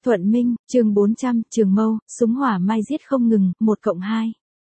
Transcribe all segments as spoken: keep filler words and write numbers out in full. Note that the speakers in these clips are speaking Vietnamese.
Thuận Minh, chương bốn trăm, Trường Mâu, súng hỏa mai giết không ngừng, một cộng hai.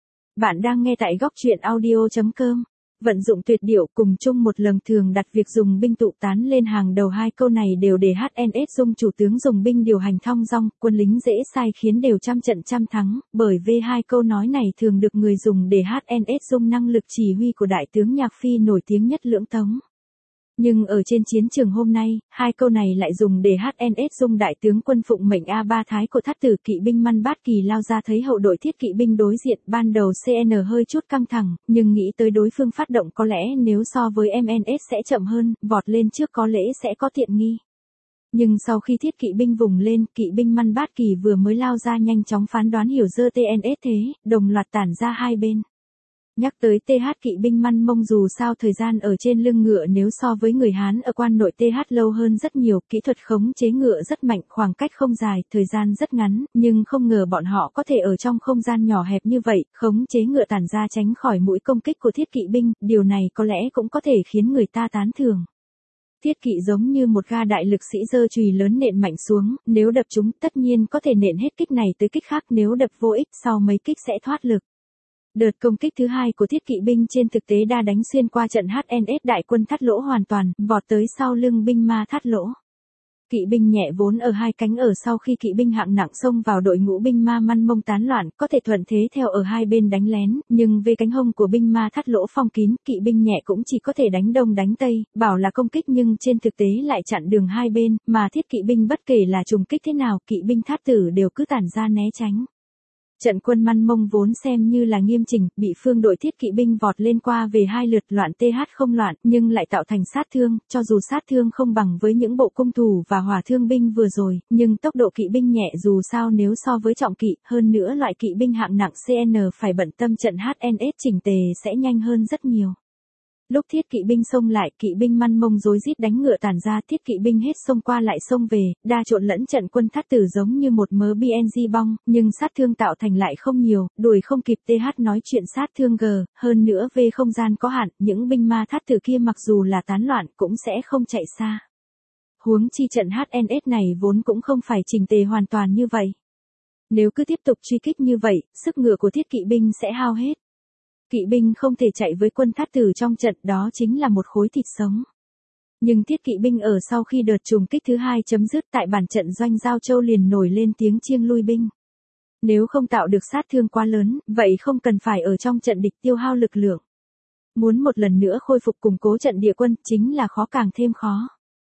Bạn đang nghe tại góc truyện audio chấm com. Vận dụng tuyệt điệu cùng chung một lần thường đặt việc dùng binh tụ tán lên hàng đầu, hai câu này đều để hát en ét Dung chủ tướng dùng binh điều hành thong dong, quân lính dễ sai khiến đều trăm trận trăm thắng, bởi vì hai câu nói này thường được người dùng để hát en ét Dung năng lực chỉ huy của đại tướng Nhạc Phi nổi tiếng nhất lưỡng tống. Nhưng ở trên chiến trường hôm nay, hai câu này lại dùng để hát en ét Dung đại tướng quân phụng mệnh A ba Thái của Thát Tử kỵ binh Măn Bát Kỳ lao ra thấy hậu đội thiết kỵ binh đối diện, ban đầu xê en hơi chút căng thẳng, nhưng nghĩ tới đối phương phát động có lẽ nếu so với em en ét sẽ chậm hơn, vọt lên trước có lẽ sẽ có tiện nghi. Nhưng sau khi thiết kỵ binh vùng lên, kỵ binh Măn Bát Kỳ vừa mới lao ra nhanh chóng phán đoán hiểu dơ tê en ét thế, đồng loạt tản ra hai bên. Nhắc tới tê hát kỵ binh Măn Mông dù sao thời gian ở trên lưng ngựa nếu so với người Hán ở quan nội tê hát lâu hơn rất nhiều, kỹ thuật khống chế ngựa rất mạnh, khoảng cách không dài, thời gian rất ngắn, nhưng không ngờ bọn họ có thể ở trong không gian nhỏ hẹp như vậy, khống chế ngựa tản ra tránh khỏi mũi công kích của thiết kỵ binh, điều này có lẽ cũng có thể khiến người ta tán thưởng. Thiết kỵ giống như một ga đại lực sĩ giơ chùy lớn nện mạnh xuống, nếu đập chúng tất nhiên có thể nện hết kích này tới kích khác, nếu đập vô ích sau mấy kích sẽ thoát lực. Đợt công kích thứ hai của thiết kỵ binh trên thực tế đã đánh xuyên qua trận hát en ét đại quân Thát Lỗ hoàn toàn, vọt tới sau lưng binh ma Thát Lỗ. Kỵ binh nhẹ vốn ở hai cánh ở sau khi kỵ binh hạng nặng xông vào đội ngũ binh ma Măn Mông tán loạn, có thể thuận thế theo ở hai bên đánh lén, nhưng về cánh hông của binh ma Thát Lỗ phong kín, kỵ binh nhẹ cũng chỉ có thể đánh đông đánh tây, bảo là công kích nhưng trên thực tế lại chặn đường hai bên, mà thiết kỵ binh bất kể là trùng kích thế nào, kỵ binh Thát Tử đều cứ tản ra né tránh. Trận quân Măn Mông vốn xem như là nghiêm chỉnh, bị phương đội thiết kỵ binh vọt lên qua về hai lượt, loạn tê hát không loạn, nhưng lại tạo thành sát thương, cho dù sát thương không bằng với những bộ cung thủ và hỏa thương binh vừa rồi, nhưng tốc độ kỵ binh nhẹ dù sao nếu so với trọng kỵ, hơn nữa loại kỵ binh hạng nặng xê en phải bận tâm trận hát en ét chỉnh tề sẽ nhanh hơn rất nhiều. Lúc thiết kỵ binh xông lại, kỵ binh Măn Mông rối rít đánh ngựa tản ra, thiết kỵ binh hết xông qua lại xông về, đa trộn lẫn trận quân Thát Tử giống như một mớ bê en giê bong, nhưng sát thương tạo thành lại không nhiều, đuổi không kịp tê hát nói chuyện sát thương g, hơn nữa về không gian có hạn, những binh ma Thát Tử kia mặc dù là tán loạn cũng sẽ không chạy xa. Huống chi trận hát en ét này vốn cũng không phải chỉnh tề hoàn toàn như vậy. Nếu cứ tiếp tục truy kích như vậy, sức ngựa của thiết kỵ binh sẽ hao hết. Kỵ binh không thể chạy với quân Thát Tử trong trận, đó chính là một khối thịt sống. Nhưng thiết kỵ binh ở sau khi đợt trùng kích thứ hai chấm dứt tại bản trận doanh Giao Châu liền nổi lên tiếng chiêng lui binh. Nếu không tạo được sát thương quá lớn, vậy không cần phải ở trong trận địch tiêu hao lực lượng. Muốn một lần nữa khôi phục củng cố trận địa quân chính là khó càng thêm khó.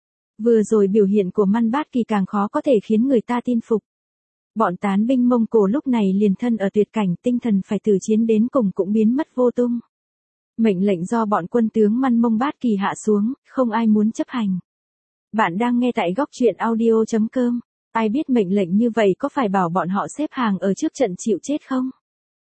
Vừa rồi biểu hiện của Măn Bát Kỳ càng khó có thể khiến người ta tin phục. Bọn tán binh Mông Cổ lúc này liền thân ở tuyệt cảnh, tinh thần phải tử chiến đến cùng cũng biến mất vô tung. Mệnh lệnh do bọn quân tướng Măn Mông Bát Kỳ hạ xuống, không ai muốn chấp hành. Bạn đang nghe tại góc truyện audio chấm com. Ai biết mệnh lệnh như vậy có phải bảo bọn họ xếp hàng ở trước trận chịu chết không?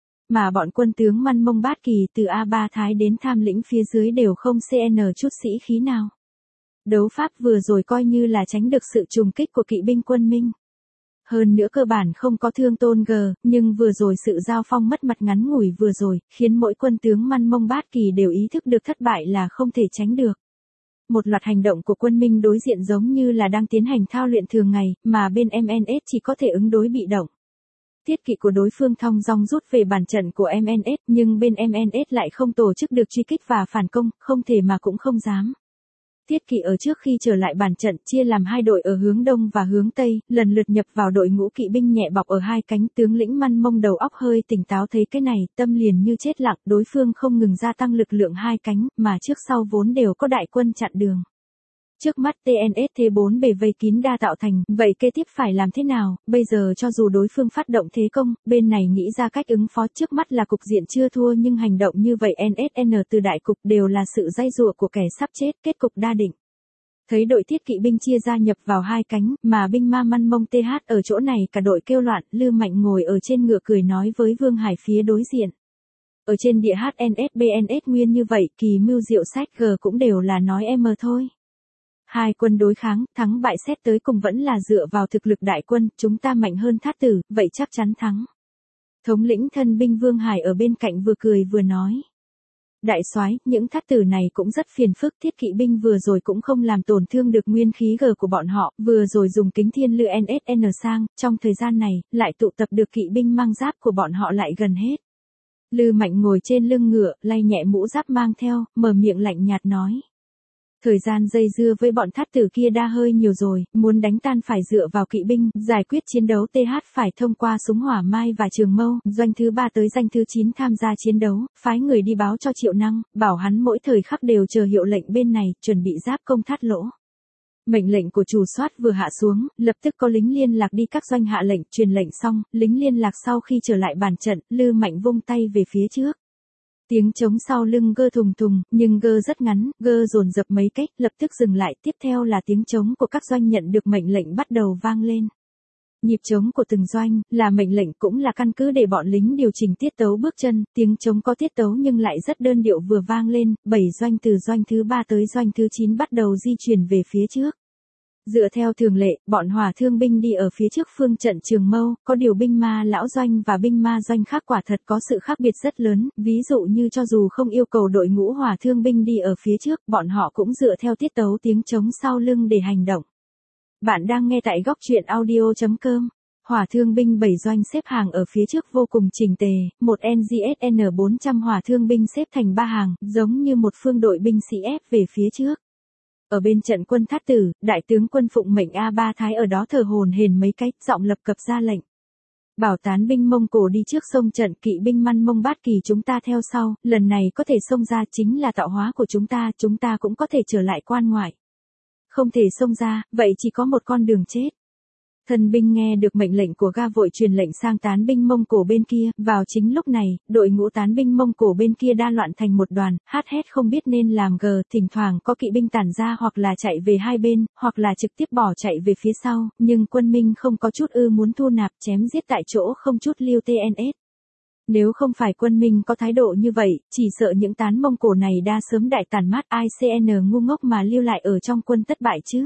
Mà bọn quân tướng Măn Mông Bát Kỳ từ A ba Thái đến Tham Lĩnh phía dưới đều không xê en chút sĩ khí nào. Đấu pháp vừa rồi coi như là tránh được sự trùng kích của kỵ binh quân Minh. Hơn nữa cơ bản không có thương tôn g, nhưng vừa rồi sự giao phong mất mặt ngắn ngủi vừa rồi, khiến mỗi quân tướng Măn Mông Bát Kỳ đều ý thức được thất bại là không thể tránh được. Một loạt hành động của quân Minh đối diện giống như là đang tiến hành thao luyện thường ngày, mà bên em en ét chỉ có thể ứng đối bị động. Thiết kỵ của đối phương thong dong rút về bản trận của em en ét, nhưng bên em en ét lại không tổ chức được truy kích và phản công, không thể mà cũng không dám. Thiết kỵ ở trước khi trở lại bàn trận chia làm hai đội ở hướng đông và hướng tây, lần lượt nhập vào đội ngũ kỵ binh nhẹ bọc ở hai cánh. Tướng lĩnh Măn Mông đầu óc hơi tỉnh táo thấy cái này, tâm liền như chết lặng, đối phương không ngừng gia tăng lực lượng hai cánh, mà trước sau vốn đều có đại quân chặn đường. Trước mắt tê en ét thế bốn bề vây kín đa tạo thành, vậy kế tiếp phải làm thế nào? Bây giờ cho dù đối phương phát động thế công, bên này nghĩ ra cách ứng phó, trước mắt là cục diện chưa thua nhưng hành động như vậy en ét en từ đại cục đều là sự dây dụa của kẻ sắp chết, kết cục đa định. Thấy đội thiết kỵ binh chia ra nhập vào hai cánh, mà binh ma Măn Mông tê hát ở chỗ này cả đội kêu loạn, Lư Mạnh ngồi ở trên ngựa cười nói với Vương Hải phía đối diện. Ở trên địa hát en ét bê en ét nguyên như vậy, kỳ mưu diệu sách g cũng đều là nói em thôi. Hai quân đối kháng, thắng bại xét tới cùng vẫn là dựa vào thực lực đại quân, chúng ta mạnh hơn Thát Tử, vậy chắc chắn thắng. Thống lĩnh thân binh Vương Hải ở bên cạnh vừa cười vừa nói. Đại soái, những thát tử này cũng rất phiền phức, thiết kỵ binh vừa rồi cũng không làm tổn thương được nguyên khí G của bọn họ, vừa rồi dùng kính thiên lư en ét en sang, trong thời gian này, lại tụ tập được kỵ binh mang giáp của bọn họ lại gần hết. Lư Mạnh ngồi trên lưng ngựa, lay nhẹ mũ giáp mang theo, mở miệng lạnh nhạt nói. Thời gian dây dưa với bọn thát tử kia đa hơi nhiều rồi, muốn đánh tan phải dựa vào kỵ binh, giải quyết chiến đấu th phải thông qua súng hỏa mai và trường mâu, doanh thứ ba tới doanh thứ chín tham gia chiến đấu, phái người đi báo cho Triệu Năng, bảo hắn mỗi thời khắc đều chờ hiệu lệnh bên này, chuẩn bị giáp công thát lỗ. Mệnh lệnh của chủ soát vừa hạ xuống, lập tức có lính liên lạc đi các doanh hạ lệnh, truyền lệnh xong, lính liên lạc sau khi trở lại bàn trận, Lư Mạnh vung tay về phía trước. Tiếng trống sau lưng gơ thùng thùng, nhưng gơ rất ngắn, gơ dồn dập mấy cách, lập tức dừng lại, tiếp theo là tiếng trống của các doanh nhận được mệnh lệnh bắt đầu vang lên. Nhịp trống của từng doanh, là mệnh lệnh cũng là căn cứ để bọn lính điều chỉnh tiết tấu bước chân, tiếng trống có tiết tấu nhưng lại rất đơn điệu vừa vang lên, bảy doanh từ doanh thứ ba tới doanh thứ chín bắt đầu di chuyển về phía trước. Dựa theo thường lệ, bọn hỏa thương binh đi ở phía trước phương trận trường mâu, có điều binh ma lão doanh và binh ma doanh khác quả thật có sự khác biệt rất lớn, ví dụ như cho dù không yêu cầu đội ngũ hỏa thương binh đi ở phía trước, bọn họ cũng dựa theo tiết tấu tiếng trống sau lưng để hành động. Bạn đang nghe tại góc truyện audio chấm com. Hỏa thương binh bảy doanh xếp hàng ở phía trước vô cùng chỉnh tề, một en giê ét en bốn trăm hỏa thương binh xếp thành ba hàng, giống như một phương đội binh sĩ ép về phía trước. Ở bên trận quân thát tử, đại tướng quân phụng mệnh A Ba Thái ở đó thở hồn hển mấy cách, giọng lập cập ra lệnh. Bảo tán binh Mông Cổ đi trước sông trận, kỵ binh Man Mông Bát Kỳ chúng ta theo sau, lần này có thể xông ra chính là tạo hóa của chúng ta, chúng ta cũng có thể trở lại quan ngoại. Không thể xông ra, vậy chỉ có một con đường chết. Thần binh nghe được mệnh lệnh của Ga vội truyền lệnh sang tán binh Mông Cổ bên kia, vào chính lúc này, đội ngũ tán binh Mông Cổ bên kia đa loạn thành một đoàn, hát hét không biết nên làm gờ, thỉnh thoảng có kỵ binh tản ra hoặc là chạy về hai bên, hoặc là trực tiếp bỏ chạy về phía sau, nhưng quân Minh không có chút ư muốn thu nạp, chém giết tại chỗ không chút lưu tê en ét. Nếu không phải quân Minh có thái độ như vậy, chỉ sợ những tán Mông Cổ này đã sớm đại tàn mát i xê en ngu ngốc mà lưu lại ở trong quân thất bại chứ.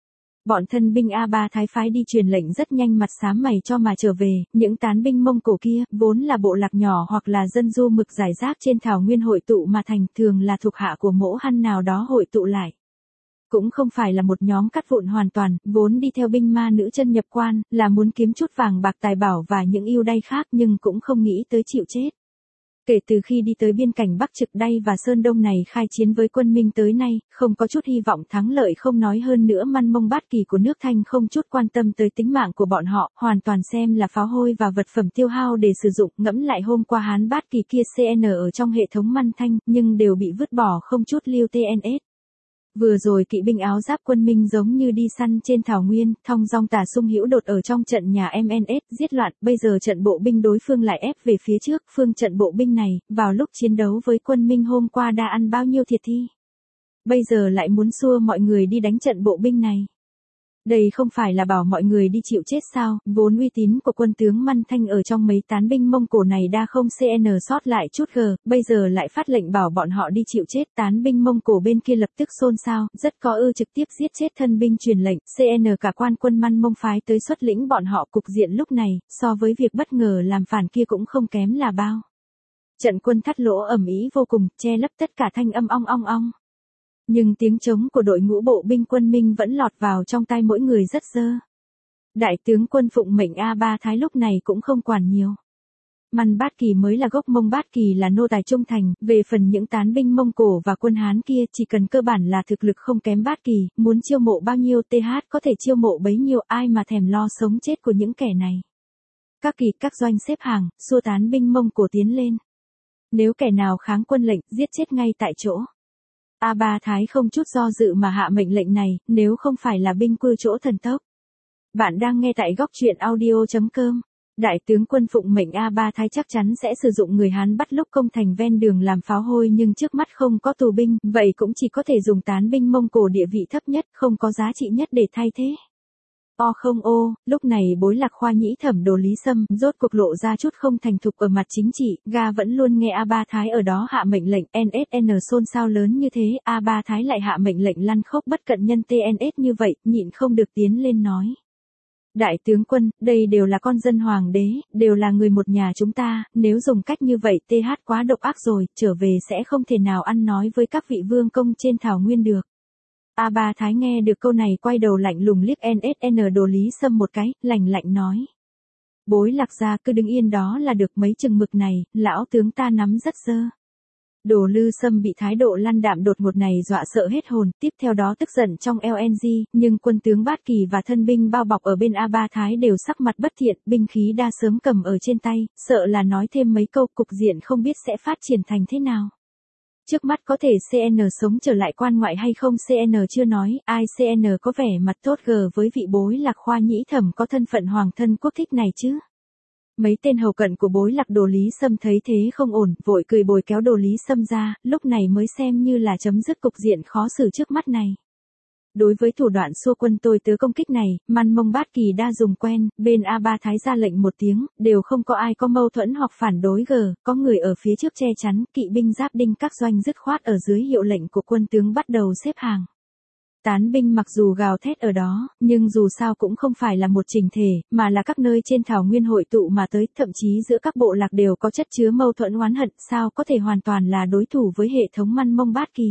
Bọn thân binh A Ba Thái phái đi truyền lệnh rất nhanh mặt xám mày cho mà trở về, những tán binh Mông Cổ kia, vốn là bộ lạc nhỏ hoặc là dân du mực giải rác trên thảo nguyên hội tụ mà thành, thường là thuộc hạ của mỗ hăn nào đó hội tụ lại. Cũng không phải là một nhóm cắt vụn hoàn toàn, vốn đi theo binh ma nữ chân nhập quan, là muốn kiếm chút vàng bạc tài bảo và những ưu đãi khác nhưng cũng không nghĩ tới chịu chết. Kể từ khi đi tới biên cảnh Bắc Trực Đay và Sơn Đông này khai chiến với quân Minh tới nay, không có chút hy vọng thắng lợi không nói hơn nữa Man Mông Bát Kỳ của nước Thanh không chút quan tâm tới tính mạng của bọn họ, hoàn toàn xem là pháo hôi và vật phẩm tiêu hao để sử dụng, ngẫm lại hôm qua Hán Bát Kỳ kia xê en ở trong hệ thống Man Thanh, nhưng đều bị vứt bỏ không chút lưu tê en ét. Vừa rồi kỵ binh áo giáp quân Minh giống như đi săn trên thảo nguyên, thong dong tả sung hữu đột ở trong trận nhà em en ét, giết loạn, bây giờ trận bộ binh đối phương lại ép về phía trước, phương trận bộ binh này, vào lúc chiến đấu với quân Minh hôm qua đã ăn bao nhiêu thiệt thi. Bây giờ lại muốn xua mọi người đi đánh trận bộ binh này. Đây không phải là bảo mọi người đi chịu chết sao, vốn uy tín của quân tướng Man Thanh ở trong mấy tán binh Mông Cổ này đa không xê en sót lại chút gờ, bây giờ lại phát lệnh bảo bọn họ đi chịu chết, tán binh Mông Cổ bên kia lập tức xôn xao, rất có ư trực tiếp giết chết thân binh truyền lệnh, xê en cả quan quân Man Mông phái tới xuất lĩnh bọn họ, cục diện lúc này, so với việc bất ngờ làm phản kia cũng không kém là bao. Trận quân thắt lỗ ầm ĩ vô cùng, che lấp tất cả thanh âm ong ong ong. Nhưng tiếng trống của đội ngũ bộ binh quân Minh vẫn lọt vào trong tai mỗi người rất dơ. Đại tướng quân phụng mệnh A Ba Thái lúc này cũng không quản nhiều. Man Bát Kỳ mới là gốc Mông Bát Kỳ là nô tài trung thành, về phần những tán binh Mông Cổ và quân Hán kia chỉ cần cơ bản là thực lực không kém Bát Kỳ, muốn chiêu mộ bao nhiêu th có thể chiêu mộ bấy nhiêu, ai mà thèm lo sống chết của những kẻ này. Các kỳ các doanh xếp hàng, xua tán binh Mông Cổ tiến lên. Nếu kẻ nào kháng quân lệnh, giết chết ngay tại chỗ. A Ba Thái không chút do dự mà hạ mệnh lệnh này, nếu không phải là binh cư chỗ thần tốc. Bạn đang nghe tại góc truyện audio chấm com. Đại tướng quân phụng mệnh A Ba Thái chắc chắn sẽ sử dụng người Hán bắt lúc công thành ven đường làm pháo hôi, nhưng trước mắt không có tù binh, vậy cũng chỉ có thể dùng tán binh Mông Cổ địa vị thấp nhất, không có giá trị nhất để thay thế. O không ô, lúc này bối lạc khoa nhĩ thẩm đồ Lý Sâm, rốt cuộc lộ ra chút không thành thục ở mặt chính trị, Ga vẫn luôn nghe A Ba Thái ở đó hạ mệnh lệnh, en ét en xôn xao lớn như thế, A Ba Thái lại hạ mệnh lệnh lăn khốc bất cận nhân tê en ét như vậy, nhịn không được tiến lên nói. Đại tướng quân, đây đều là con dân hoàng đế, đều là người một nhà chúng ta, nếu dùng cách như vậy th quá độc ác rồi, trở về sẽ không thể nào ăn nói với các vị vương công trên thảo nguyên được. A Ba Thái nghe được câu này quay đầu lạnh lùng liếc en ét en Đồ Lý Sâm một cái, lạnh lạnh nói. Bối Lạc gia cứ đứng yên đó là được, mấy chừng mực này, lão tướng ta nắm rất dơ. Đồ Lư Sâm bị thái độ lăn đạm đột ngột này dọa sợ hết hồn, tiếp theo đó tức giận trong lờ en giê, nhưng quân tướng Bát Kỳ và thân binh bao bọc ở bên A Ba Thái đều sắc mặt bất thiện, binh khí đa sớm cầm ở trên tay, sợ là nói thêm mấy câu cục diện không biết sẽ phát triển thành thế nào. Trước mắt có thể xê en sống trở lại quan ngoại hay không xê en chưa nói, ai xê en có vẻ mặt tốt gờ với vị Bối Lạc khoa nhĩ thẩm có thân phận hoàng thân quốc thích này chứ. Mấy tên hầu cận của Bối Lạc Đồ Lý Sâm thấy thế không ổn, vội cười bồi kéo Đồ Lý Sâm ra, lúc này mới xem như là chấm dứt cục diện khó xử trước mắt này. Đối với thủ đoạn xua quân tôi tớ công kích này, Man Mông Bát Kỳ đa dùng quen, bên A Ba Thái ra lệnh một tiếng, đều không có ai có mâu thuẫn hoặc phản đối gờ, có người ở phía trước che chắn, kỵ binh giáp đinh các doanh dứt khoát ở dưới hiệu lệnh của quân tướng bắt đầu xếp hàng. Tán binh mặc dù gào thét ở đó, nhưng dù sao cũng không phải là một chỉnh thể, mà là các nơi trên thảo nguyên hội tụ mà tới, thậm chí giữa các bộ lạc đều có chất chứa mâu thuẫn oán hận, sao có thể hoàn toàn là đối thủ với hệ thống Man Mông Bát Kỳ.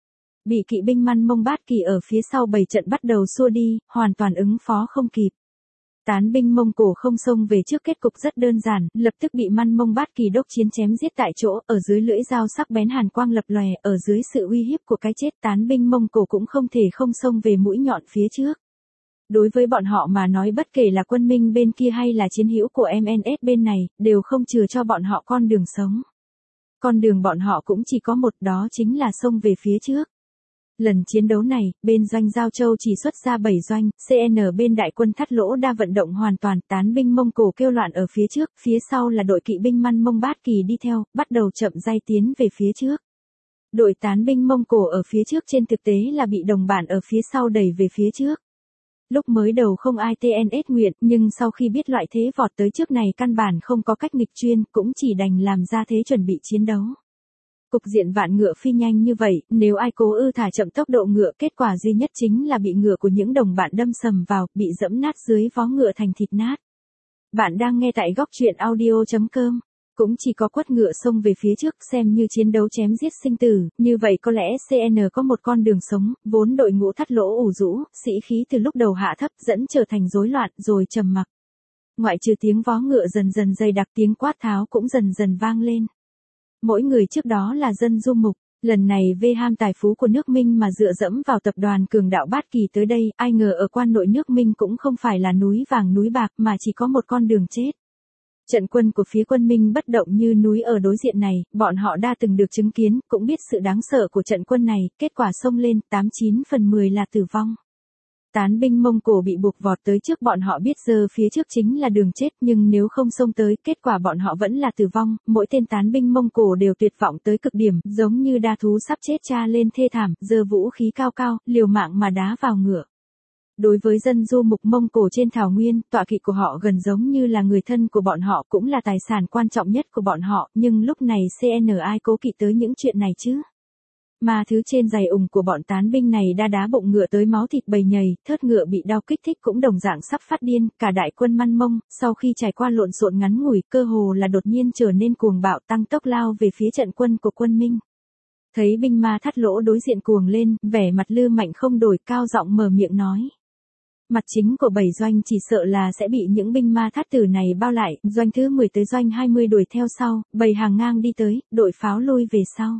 Bị kỵ binh Man Mông Bát Kỳ ở phía sau bảy trận bắt đầu xua đi, hoàn toàn ứng phó không kịp. Tán binh Mông Cổ không xông về trước, kết cục rất đơn giản, lập tức bị Man Mông Bát Kỳ đốc chiến chém giết tại chỗ, ở dưới lưỡi dao sắc bén hàn quang lập lòe, ở dưới sự uy hiếp của cái chết, tán binh Mông Cổ cũng không thể không xông về mũi nhọn phía trước. Đối với bọn họ mà nói, bất kể là quân Minh bên kia hay là chiến hữu của em en ét bên này, đều không chừa cho bọn họ con đường sống. Con đường bọn họ cũng chỉ có một, đó chính là xông về phía trước. Lần chiến đấu này, bên doanh Giao Châu chỉ xuất ra bảy doanh, xê en bên đại quân Thắt Lỗ đa vận động hoàn toàn, tán binh Mông Cổ kêu loạn ở phía trước, phía sau là đội kỵ binh Man Mông Bát Kỳ đi theo, bắt đầu chậm rãi tiến về phía trước. Đội tán binh Mông Cổ ở phía trước trên thực tế là bị đồng bạn ở phía sau đẩy về phía trước. Lúc mới đầu không ai tê en ét nguyện, nhưng sau khi biết loại thế vọt tới trước này căn bản không có cách nghịch chuyên, cũng chỉ đành làm ra thế chuẩn bị chiến đấu. Cục diện vạn ngựa phi nhanh như vậy, nếu ai cố ư thả chậm tốc độ ngựa, kết quả duy nhất chính là bị ngựa của những đồng bạn đâm sầm vào, bị dẫm nát dưới vó ngựa thành thịt nát. Bạn đang nghe tại góc truyện audio chấm com. Cũng chỉ có quất ngựa xông về phía trước xem như chiến đấu chém giết sinh tử, như vậy có lẽ xê en có một con đường sống, vốn đội ngũ Thắt Lỗ ủ rũ, sĩ khí từ lúc đầu hạ thấp dẫn trở thành rối loạn rồi trầm mặc. Ngoại trừ tiếng vó ngựa dần dần dày đặc, tiếng quát tháo cũng dần dần vang lên. Mỗi người trước đó là dân du mục, lần này vê ham tài phú của nước Minh mà dựa dẫm vào tập đoàn cường đạo Bát Kỳ tới đây, ai ngờ ở quan nội nước Minh cũng không phải là núi vàng núi bạc mà chỉ có một con đường chết. Trận quân của phía quân Minh bất động như núi ở đối diện này, bọn họ đã từng được chứng kiến, cũng biết sự đáng sợ của trận quân này, kết quả xông lên, tám chín phần mười là tử vong. Tán binh Mông Cổ bị buộc vọt tới trước, bọn họ biết giờ phía trước chính là đường chết, nhưng nếu không xông tới, kết quả bọn họ vẫn là tử vong, mỗi tên tán binh Mông Cổ đều tuyệt vọng tới cực điểm, giống như đa thú sắp chết cha lên thê thảm, giơ vũ khí cao cao, liều mạng mà đá vào ngựa. Đối với dân du mục Mông Cổ trên thảo nguyên, tọa kỵ của họ gần giống như là người thân của bọn họ, cũng là tài sản quan trọng nhất của bọn họ, nhưng lúc này xê en ai cố kỵ tới những chuyện này chứ. Mà thứ trên giày ủng của bọn tán binh này đa đá bụng ngựa tới máu thịt bầy nhầy, thớt ngựa bị đau kích thích cũng đồng dạng sắp phát điên, cả đại quân Man Mông, sau khi trải qua lộn xộn ngắn ngủi, cơ hồ là đột nhiên trở nên cuồng bạo, tăng tốc lao về phía trận quân của quân Minh. Thấy binh ma Thắt Lỗ đối diện cuồng lên, vẻ mặt Lư Mạnh không đổi, cao giọng mở miệng nói. Mặt chính của bảy doanh chỉ sợ là sẽ bị những binh ma thát tử này bao lại, doanh thứ mười tới doanh hai mươi đuổi theo sau, bầy hàng ngang đi tới, đội pháo lui về sau.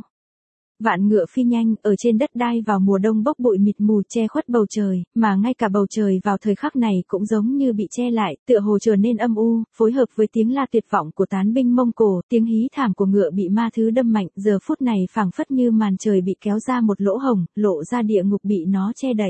Vạn ngựa phi nhanh, ở trên đất đai vào mùa đông bốc bụi mịt mù che khuất bầu trời, mà ngay cả bầu trời vào thời khắc này cũng giống như bị che lại, tựa hồ trở nên âm u, phối hợp với tiếng la tuyệt vọng của tán binh Mông Cổ, tiếng hí thảm của ngựa bị ma thứ đâm mạnh, giờ phút này phảng phất như màn trời bị kéo ra một lỗ hồng, lộ ra địa ngục bị nó che đẩy.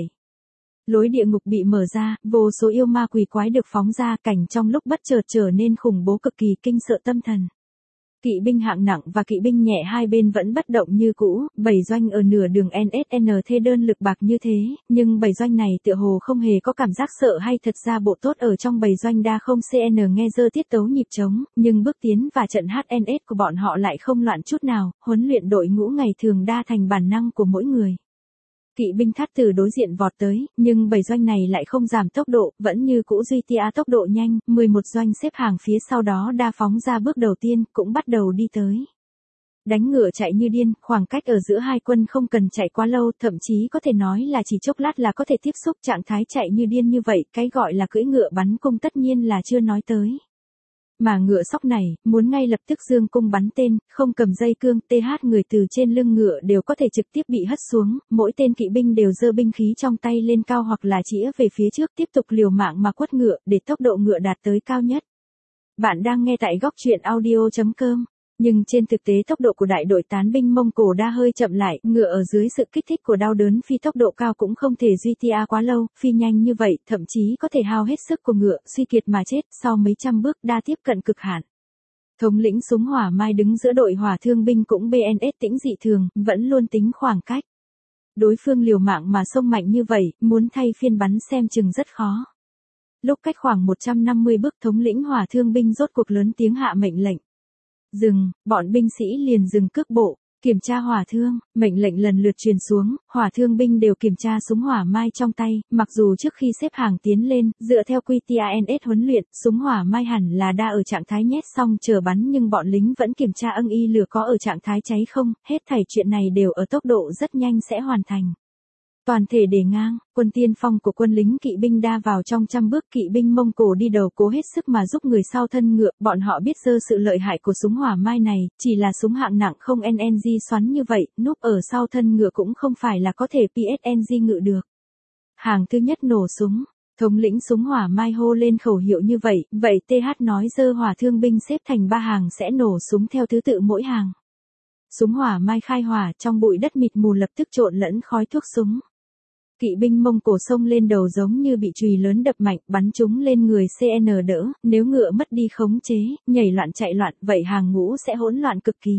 Lối địa ngục bị mở ra, vô số yêu ma quỷ quái được phóng ra, cảnh trong lúc bất chợt trở nên khủng bố cực kỳ, kinh sợ tâm thần. Kỵ binh hạng nặng và kỵ binh nhẹ hai bên vẫn bất động như cũ, bảy doanh ở nửa đường en ét en thê đơn lực bạc như thế, nhưng bảy doanh này tựa hồ không hề có cảm giác sợ hay, thật ra bộ tốt ở trong bảy doanh đa không xê en nghe dơ tiết tấu nhịp trống, nhưng bước tiến và trận hát en ét của bọn họ lại không loạn chút nào, huấn luyện đội ngũ ngày thường đa thành bản năng của mỗi người. Kỵ binh thát từ đối diện vọt tới, nhưng bảy doanh này lại không giảm tốc độ, vẫn như cũ duy trì tốc độ nhanh, mười một doanh xếp hàng phía sau đó đa phóng ra bước đầu tiên, cũng bắt đầu đi tới. Đánh ngựa chạy như điên, khoảng cách ở giữa hai quân không cần chạy quá lâu, thậm chí có thể nói là chỉ chốc lát là có thể tiếp xúc, trạng thái chạy như điên như vậy, cái gọi là cưỡi ngựa bắn cung tất nhiên là chưa nói tới. Mà ngựa sóc này, muốn ngay lập tức dương cung bắn tên, không cầm dây cương, th người từ trên lưng ngựa đều có thể trực tiếp bị hất xuống, mỗi tên kỵ binh đều giơ binh khí trong tay lên cao hoặc là chĩa về phía trước tiếp tục liều mạng mà quất ngựa để tốc độ ngựa đạt tới cao nhất. Bạn đang nghe tại góc truyện audio chấm com. Nhưng trên thực tế tốc độ của đại đội tán binh Mông Cổ đã hơi chậm lại, ngựa ở dưới sự kích thích của đau đớn phi tốc độ cao cũng không thể duy trì quá lâu, phi nhanh như vậy, thậm chí có thể hao hết sức của ngựa, suy kiệt mà chết, sau mấy trăm bước đa tiếp cận cực hạn. Thống lĩnh súng hỏa mai đứng giữa đội hỏa thương binh cũng bê en ét tĩnh dị thường, vẫn luôn tính khoảng cách. Đối phương liều mạng mà xông mạnh như vậy, muốn thay phiên bắn xem chừng rất khó. Lúc cách khoảng một trăm năm mươi bước thống lĩnh hỏa thương binh rốt cuộc lớn tiếng hạ mệnh lệnh. Dừng, bọn binh sĩ liền dừng cước bộ, kiểm tra hỏa thương, mệnh lệnh lần lượt truyền xuống, hỏa thương binh đều kiểm tra súng hỏa mai trong tay, mặc dù trước khi xếp hàng tiến lên, dựa theo quy tê a en ét huấn luyện, súng hỏa mai hẳn là đã ở trạng thái nhét xong chờ bắn nhưng bọn lính vẫn kiểm tra ưng y lửa có ở trạng thái cháy không, hết thảy chuyện này đều ở tốc độ rất nhanh sẽ hoàn thành. Toàn thể đề ngang, quân tiên phong của quân lính kỵ binh đa vào trong trăm bước kỵ binh Mông Cổ đi đầu cố hết sức mà giúp người sau thân ngựa, bọn họ biết dơ sự lợi hại của súng hỏa mai này, chỉ là súng hạng nặng không en en giê xoắn như vậy, núp ở sau thân ngựa cũng không phải là có thể pê ét en giê ngự được. Hàng thứ nhất nổ súng, thống lĩnh súng hỏa mai hô lên khẩu hiệu như vậy, vậy tê hát nói dơ hỏa thương binh xếp thành ba hàng sẽ nổ súng theo thứ tự mỗi hàng. Súng hỏa mai khai hỏa trong bụi đất mịt mù lập tức trộn lẫn khói thuốc súng. Kỵ binh Mông Cổ xông lên đầu giống như bị chùy lớn đập mạnh, bắn chúng lên người xê en đỡ, nếu ngựa mất đi khống chế, nhảy loạn chạy loạn, vậy hàng ngũ sẽ hỗn loạn cực kỳ.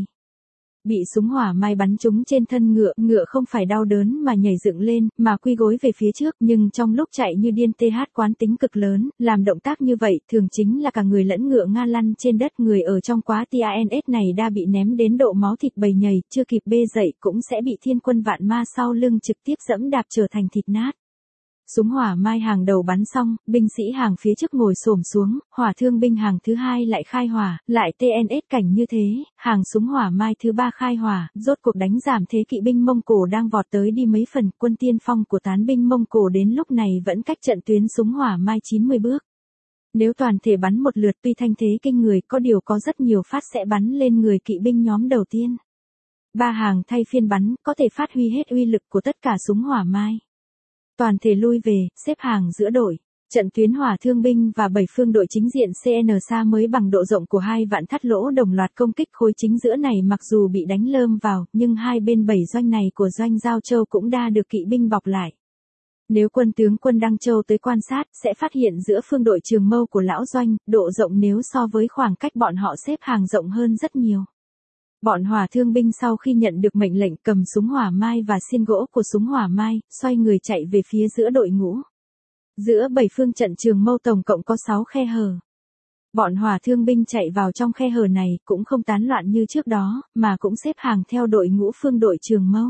Bị súng hỏa mai bắn trúng trên thân ngựa, ngựa không phải đau đớn mà nhảy dựng lên, mà quy gối về phía trước, nhưng trong lúc chạy như điên th quán tính cực lớn, làm động tác như vậy, thường chính là cả người lẫn ngựa nga lăn trên đất, người ở trong quá tê a en ét này đã bị ném đến độ máu thịt bầy nhầy, chưa kịp bê dậy cũng sẽ bị thiên quân vạn ma sau lưng trực tiếp dẫm đạp trở thành thịt nát. Súng hỏa mai hàng đầu bắn xong, binh sĩ hàng phía trước ngồi xổm xuống, hỏa thương binh hàng thứ hai lại khai hỏa, lại tê en ét cảnh như thế, hàng súng hỏa mai thứ ba khai hỏa, rốt cuộc đánh giảm thế kỵ binh Mông Cổ đang vọt tới đi mấy phần, quân tiên phong của tán binh Mông Cổ đến lúc này vẫn cách trận tuyến súng hỏa mai chín mươi bước. Nếu toàn thể bắn một lượt tuy thanh thế kinh người, có điều có rất nhiều phát sẽ bắn lên người kỵ binh nhóm đầu tiên. Ba hàng thay phiên bắn, có thể phát huy hết uy lực của tất cả súng hỏa mai. Toàn thể lui về, xếp hàng giữa đội. Trận tuyến hỏa thương binh và bảy phương đội chính diện xê en xa mới bằng độ rộng của hai vạn thắt lỗ đồng loạt công kích khối chính giữa này, mặc dù bị đánh lơm vào, nhưng hai bên bảy doanh này của doanh Giao Châu cũng đã được kỵ binh bọc lại. Nếu quân tướng quân Đăng Châu tới quan sát, sẽ phát hiện giữa phương đội Trường Mâu của lão doanh, độ rộng nếu so với khoảng cách bọn họ xếp hàng rộng hơn rất nhiều. Bọn hỏa thương binh sau khi nhận được mệnh lệnh cầm súng hỏa mai và xiên gỗ của súng hỏa mai, xoay người chạy về phía giữa đội ngũ. Giữa bảy phương trận Trường Mâu tổng cộng có sáu khe hở. Bọn hỏa thương binh chạy vào trong khe hở này cũng không tán loạn như trước đó, mà cũng xếp hàng theo đội ngũ phương đội Trường Mâu.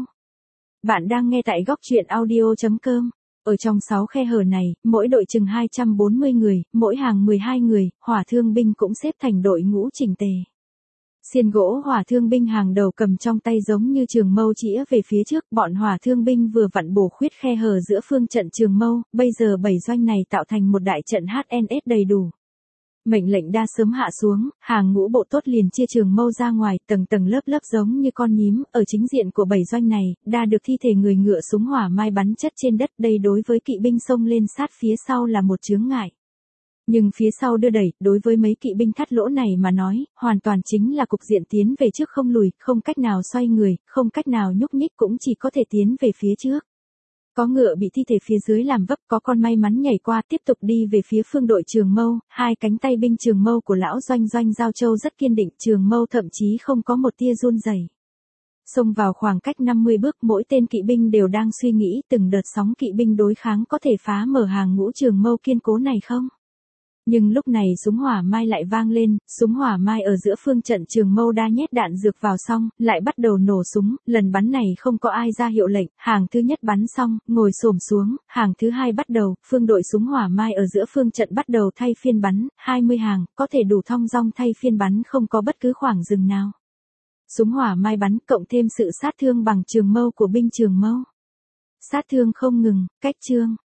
Bạn đang nghe tại góc truyện audio chấm com. Ở trong sáu khe hở này, mỗi đội chừng hai trăm bốn mươi người, mỗi hàng mười hai người, hỏa thương binh cũng xếp thành đội ngũ chỉnh tề. Xiên gỗ hỏa thương binh hàng đầu cầm trong tay giống như trường mâu chĩa về phía trước, bọn hỏa thương binh vừa vặn bổ khuyết khe hở giữa phương trận trường mâu, bây giờ bảy doanh này tạo thành một đại trận hát en ét đầy đủ. Mệnh lệnh đã sớm hạ xuống, hàng ngũ bộ tốt liền chia trường mâu ra ngoài, tầng tầng lớp lớp giống như con nhím, ở chính diện của bảy doanh này, đã được thi thể người ngựa súng hỏa mai bắn chất trên đất, đây đối với kỵ binh xông lên sát phía sau là một chướng ngại. Nhưng phía sau đưa đẩy, đối với mấy kỵ binh thắt lỗ này mà nói, hoàn toàn chính là cục diện tiến về trước không lùi, không cách nào xoay người, không cách nào nhúc nhích, cũng chỉ có thể tiến về phía trước. Có ngựa bị thi thể phía dưới làm vấp, có con may mắn nhảy qua tiếp tục đi về phía phương đội Trường Mâu, hai cánh tay binh Trường Mâu của lão doanh doanh Giao Châu rất kiên định, Trường Mâu thậm chí không có một tia run rẩy. Xông vào khoảng cách năm mươi bước, mỗi tên kỵ binh đều đang suy nghĩ từng đợt sóng kỵ binh đối kháng có thể phá mở hàng ngũ Trường Mâu kiên cố này không? Nhưng lúc này súng hỏa mai lại vang lên, súng hỏa mai ở giữa phương trận Trường Mâu đã nhét đạn dược vào xong, lại bắt đầu nổ súng, lần bắn này không có ai ra hiệu lệnh, hàng thứ nhất bắn xong, ngồi xổm xuống, hàng thứ hai bắt đầu, phương đội súng hỏa mai ở giữa phương trận bắt đầu thay phiên bắn, hai mươi hàng, có thể đủ thong dong thay phiên bắn không có bất cứ khoảng dừng nào. Súng hỏa mai bắn cộng thêm sự sát thương bằng Trường Mâu của binh Trường Mâu. Sát thương không ngừng, cách chương.